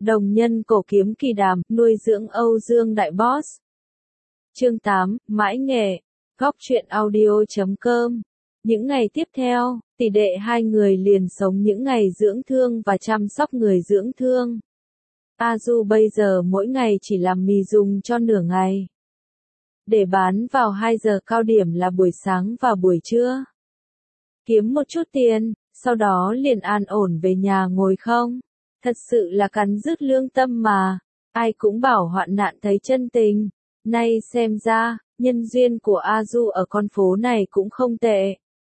Đồng nhân cổ kiếm kỳ đàm, nuôi dưỡng Âu Dương đại boss. Chương 8, mãi nghệ. Góc truyện audio.com. Những ngày tiếp theo, tỷ đệ hai người liền sống những ngày dưỡng thương và chăm sóc người dưỡng thương. A Du bây giờ mỗi ngày chỉ làm mì dùng cho nửa ngày, để bán vào 2 giờ cao điểm là buổi sáng và buổi trưa. Kiếm một chút tiền, sau đó liền an ổn về nhà ngồi không. Thật sự là cắn rứt lương tâm mà. Ai cũng bảo hoạn nạn thấy chân tình. Nay xem ra, nhân duyên của A Du ở con phố này cũng không tệ.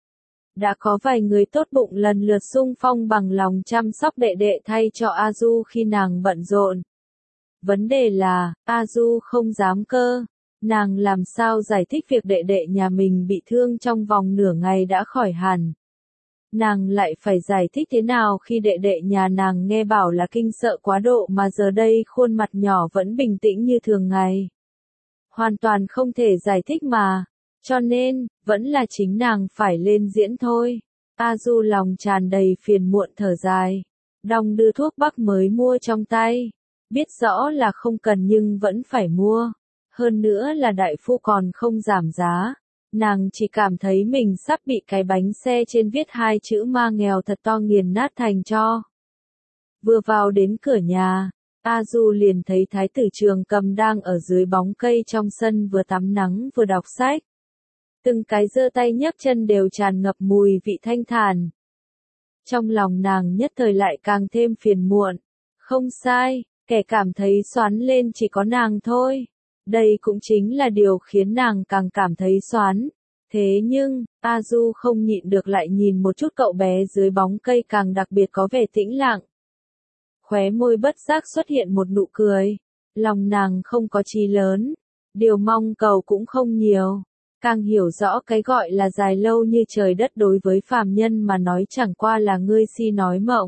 Đã có vài người tốt bụng lần lượt xung phong bằng lòng chăm sóc đệ đệ thay cho A Du khi nàng bận rộn. Vấn đề là, A Du không dám cơ. Nàng làm sao giải thích việc đệ đệ nhà mình bị thương trong vòng nửa ngày đã khỏi hẳn. Nàng lại phải giải thích thế nào khi đệ đệ nhà nàng nghe bảo là kinh sợ quá độ mà giờ đây khuôn mặt nhỏ vẫn bình tĩnh như thường ngày. Hoàn toàn không thể giải thích mà. Cho nên, vẫn là chính nàng phải lên diễn thôi. A Du lòng tràn đầy phiền muộn thở dài. Đong đưa thuốc bắc mới mua trong tay. Biết rõ là không cần nhưng vẫn phải mua. Hơn nữa là đại phu còn không giảm giá. Nàng chỉ cảm thấy mình sắp bị cái bánh xe trên viết 2 chữ ma nghèo thật to nghiền nát thành tro. Vừa vào đến cửa nhà, A Du liền thấy Thái tử Trường Cầm đang ở dưới bóng cây trong sân vừa tắm nắng vừa đọc sách. Từng cái giơ tay nhấc chân đều tràn ngập mùi vị thanh thản. Trong lòng nàng nhất thời lại càng thêm phiền muộn. Không sai, kẻ cảm thấy xoắn lên chỉ có nàng thôi. Đây cũng chính là điều khiến nàng càng cảm thấy xoắn. Thế nhưng, A Du không nhịn được lại nhìn một chút cậu bé dưới bóng cây càng đặc biệt có vẻ tĩnh lặng. Khóe môi bất giác xuất hiện một nụ cười. Lòng nàng không có chí lớn. Điều mong cầu cũng không nhiều. Càng hiểu rõ cái gọi là dài lâu như trời đất đối với phàm nhân mà nói chẳng qua là ngươi si nói mộng.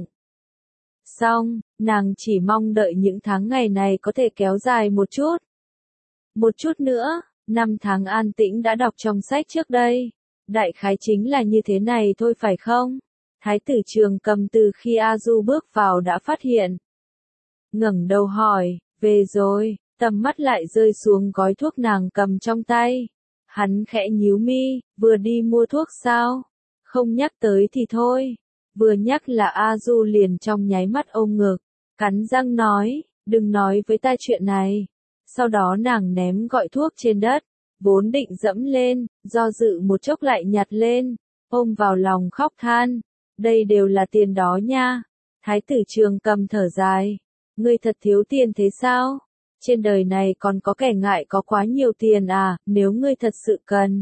Xong, nàng chỉ mong đợi những tháng ngày này có thể kéo dài một chút. Một chút nữa, 5 tháng an tĩnh đã đọc trong sách trước đây. Đại khái chính là như thế này thôi phải không? Thái tử Trường Cầm từ khi A Du bước vào đã phát hiện. Ngẩng đầu hỏi, về rồi, tầm mắt lại rơi xuống gói thuốc nàng cầm trong tay. Hắn khẽ nhíu mi, vừa đi mua thuốc sao? Không nhắc tới thì thôi. Vừa nhắc là A Du liền trong nháy mắt ôm ngực, cắn răng nói, đừng nói với ta chuyện này. Sau đó nàng ném gọi thuốc trên đất, vốn định dẫm lên, do dự một chốc lại nhặt lên, ôm vào lòng khóc than. Đây đều là tiền đó nha. Thái tử Trường Cầm thở dài. Ngươi thật thiếu tiền thế sao? Trên đời này còn có kẻ ngại có quá nhiều tiền à, nếu ngươi thật sự cần.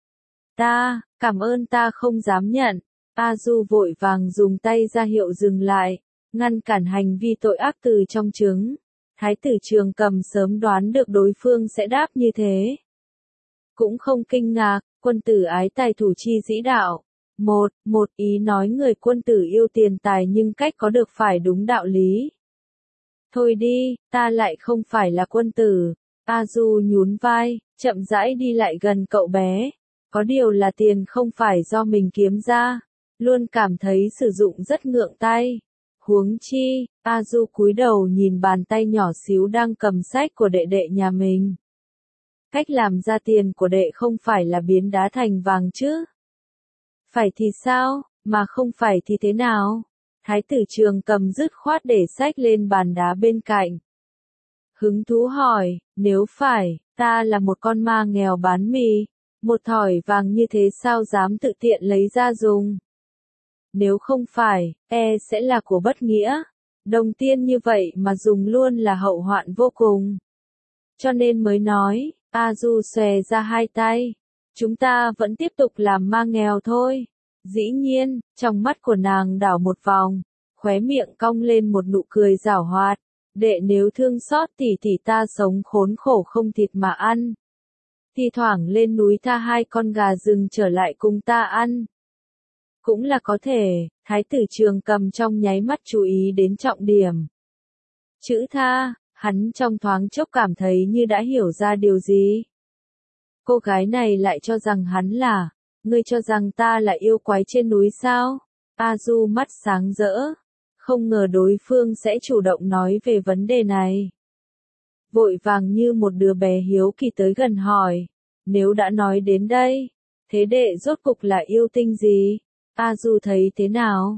Cảm ơn ta không dám nhận. A Du vội vàng dùng tay ra hiệu dừng lại, ngăn cản hành vi tội ác từ trong trứng. Thái tử Trường Cầm sớm đoán được đối phương sẽ đáp như thế. Cũng không kinh ngạc, quân tử ái tài thủ chi dĩ đạo. Một ý nói người quân tử yêu tiền tài nhưng cách có được phải đúng đạo lý. Thôi đi, ta lại không phải là quân tử. A Du nhún vai, chậm rãi đi lại gần cậu bé. Có điều là tiền không phải do mình kiếm ra. Luôn cảm thấy sử dụng rất ngượng tay. Huống chi, A Du cúi đầu nhìn bàn tay nhỏ xíu đang cầm sách của đệ đệ nhà mình. Cách làm ra tiền của đệ không phải là biến đá thành vàng chứ? Phải thì sao, mà không phải thì thế nào? Thái tử Trường Cầm dứt khoát để sách lên bàn đá bên cạnh. Hứng thú hỏi, nếu phải, ta là một con ma nghèo bán mì, một thỏi vàng như thế sao dám tự tiện lấy ra dùng? Nếu không phải, sẽ là của bất nghĩa. Đồng tiền như vậy mà dùng luôn là hậu hoạn vô cùng. Cho nên mới nói, A Du xòe ra hai tay. Chúng ta vẫn tiếp tục làm ma nghèo thôi. Dĩ nhiên, trong mắt của nàng đảo một vòng, khóe miệng cong lên một nụ cười giảo hoạt. Đệ nếu thương xót thì ta sống khốn khổ không thịt mà ăn. Thi thoảng lên núi tha 2 con gà rừng trở lại cùng ta ăn. Cũng là có thể, Thái tử Trường Cầm trong nháy mắt chú ý đến trọng điểm. Chữ tha, hắn trong thoáng chốc cảm thấy như đã hiểu ra điều gì. Cô gái này lại cho rằng hắn là, ngươi cho rằng ta là yêu quái trên núi sao? A Du mắt sáng rỡ. không ngờ đối phương sẽ chủ động nói về vấn đề này. Vội vàng như một đứa bé hiếu kỳ tới gần hỏi, nếu đã nói đến đây, thế đệ rốt cục là yêu tinh gì? A Du thấy thế nào?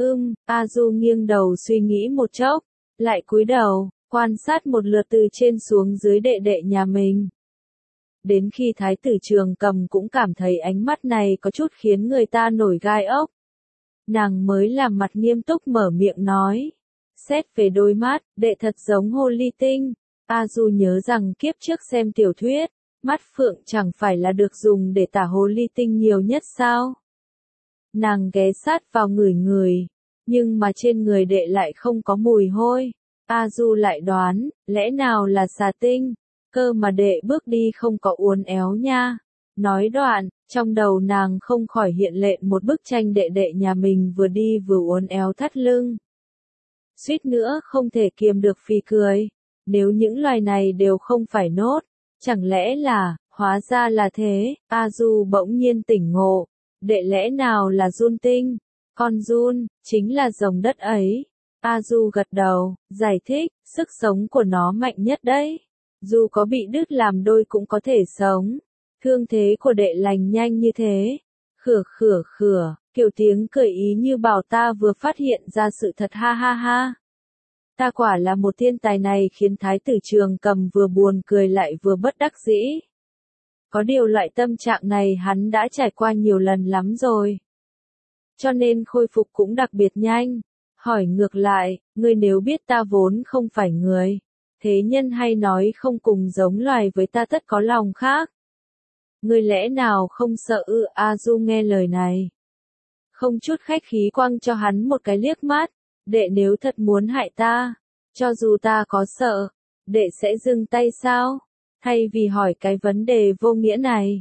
A Du nghiêng đầu suy nghĩ một chốc, lại cúi đầu, quan sát một lượt từ trên xuống dưới đệ đệ nhà mình. Đến khi Thái tử Trường Cầm cũng cảm thấy ánh mắt này có chút khiến người ta nổi gai ốc. Nàng mới làm mặt nghiêm túc mở miệng nói. Xét về đôi mắt, đệ thật giống hồ ly tinh. A Du nhớ rằng kiếp trước xem tiểu thuyết, mắt phượng chẳng phải là được dùng để tả hồ ly tinh nhiều nhất sao? Nàng ghé sát vào ngửi ngửi, nhưng mà trên người đệ lại không có mùi hôi. A Du lại đoán, lẽ nào là xà tinh? Cơ mà đệ bước đi không có uốn éo nha. Nói đoạn, trong đầu nàng không khỏi hiện lên một bức tranh đệ đệ nhà mình vừa đi vừa uốn éo thắt lưng. Suýt nữa không thể kiềm được phì cười. Nếu những loài này đều không phải nốt, chẳng lẽ là, hóa ra là thế, A Du bỗng nhiên tỉnh ngộ. Đệ lẽ nào là giun tinh? Con giun, chính là rồng đất ấy. A Du gật đầu, giải thích, sức sống của nó mạnh nhất đấy. Dù có bị đứt làm đôi cũng có thể sống. Thương thế của đệ lành nhanh như thế. Khửa khửa khửa, kiểu tiếng cười ý như bảo ta vừa phát hiện ra sự thật ha ha ha. Ta quả là một thiên tài này khiến Thái tử Trường Cầm vừa buồn cười lại vừa bất đắc dĩ. Có điều loại tâm trạng này hắn đã trải qua nhiều lần lắm rồi. Cho nên khôi phục cũng đặc biệt nhanh. Hỏi ngược lại, ngươi nếu biết ta vốn không phải người, thế nhân hay nói không cùng giống loài với ta tất có lòng khác. Ngươi lẽ nào không sợ ư? A Du nghe lời này, không chút khách khí quăng cho hắn một cái liếc mắt. Đệ nếu thật muốn hại ta, cho dù ta có sợ, đệ sẽ dừng tay sao? Thay vì hỏi cái vấn đề vô nghĩa này,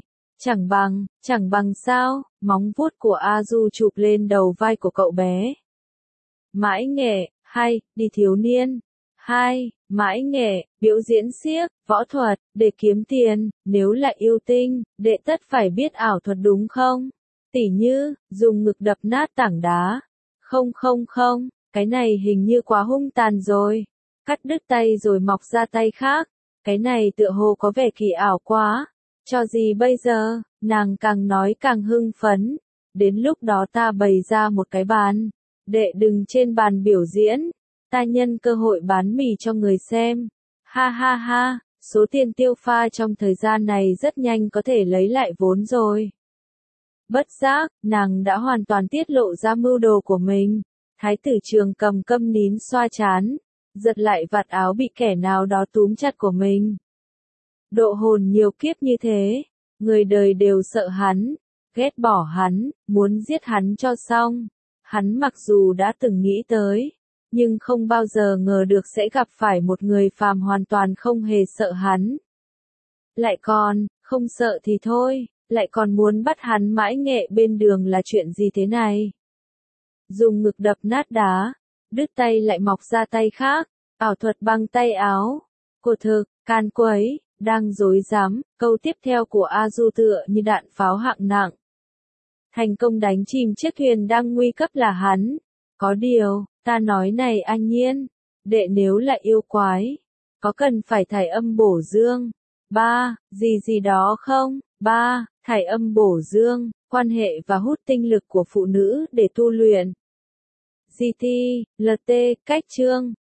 chẳng bằng sao? Móng vuốt của A Du chụp lên đầu vai của cậu bé. Mãi nghệ, hay, đi thiếu niên. Hai, mãi nghệ, biểu diễn xiếc, võ thuật, để kiếm tiền, nếu là yêu tinh, đệ tất phải biết ảo thuật đúng không? Tỉ như, dùng ngực đập nát tảng đá. Không, cái này hình như quá hung tàn rồi. Cắt đứt tay rồi mọc ra tay khác. Cái này tựa hồ có vẻ kỳ ảo quá. Cho gì bây giờ, nàng càng nói càng hưng phấn. Đến lúc đó ta bày ra một cái bàn. Đệ đừng trên bàn biểu diễn. Ta nhân cơ hội bán mì cho người xem. Ha ha ha, số tiền tiêu pha trong thời gian này rất nhanh có thể lấy lại vốn rồi. Bất giác, nàng đã hoàn toàn tiết lộ ra mưu đồ của mình. Thái tử Trường Cầm câm nín xoa trán, giật lại vạt áo bị kẻ nào đó túm chặt của mình. Độ hồn nhiều kiếp như thế, người đời đều sợ hắn, ghét bỏ hắn, muốn giết hắn cho xong. Hắn mặc dù đã từng nghĩ tới, nhưng không bao giờ ngờ được sẽ gặp phải một người phàm hoàn toàn không hề sợ hắn. Lại còn, không sợ thì thôi, lại còn muốn bắt hắn mãi nghệ bên đường là chuyện gì thế này? Dùng ngực đập nát đá, đứt tay lại mọc ra tay khác, ảo thuật băng tay áo. Cô thực, can quấy, đang dối dám, câu tiếp theo của A Du tựa như đạn pháo hạng nặng. Thành công đánh chìm chiếc thuyền đang nguy cấp là hắn. Có điều, ta nói này anh Nhiên, đệ nếu là yêu quái, có cần phải thải âm bổ dương? Gì đó không? Thải âm bổ dương, quan hệ và hút tinh lực của phụ nữ để tu luyện. GT, LT, cách chương.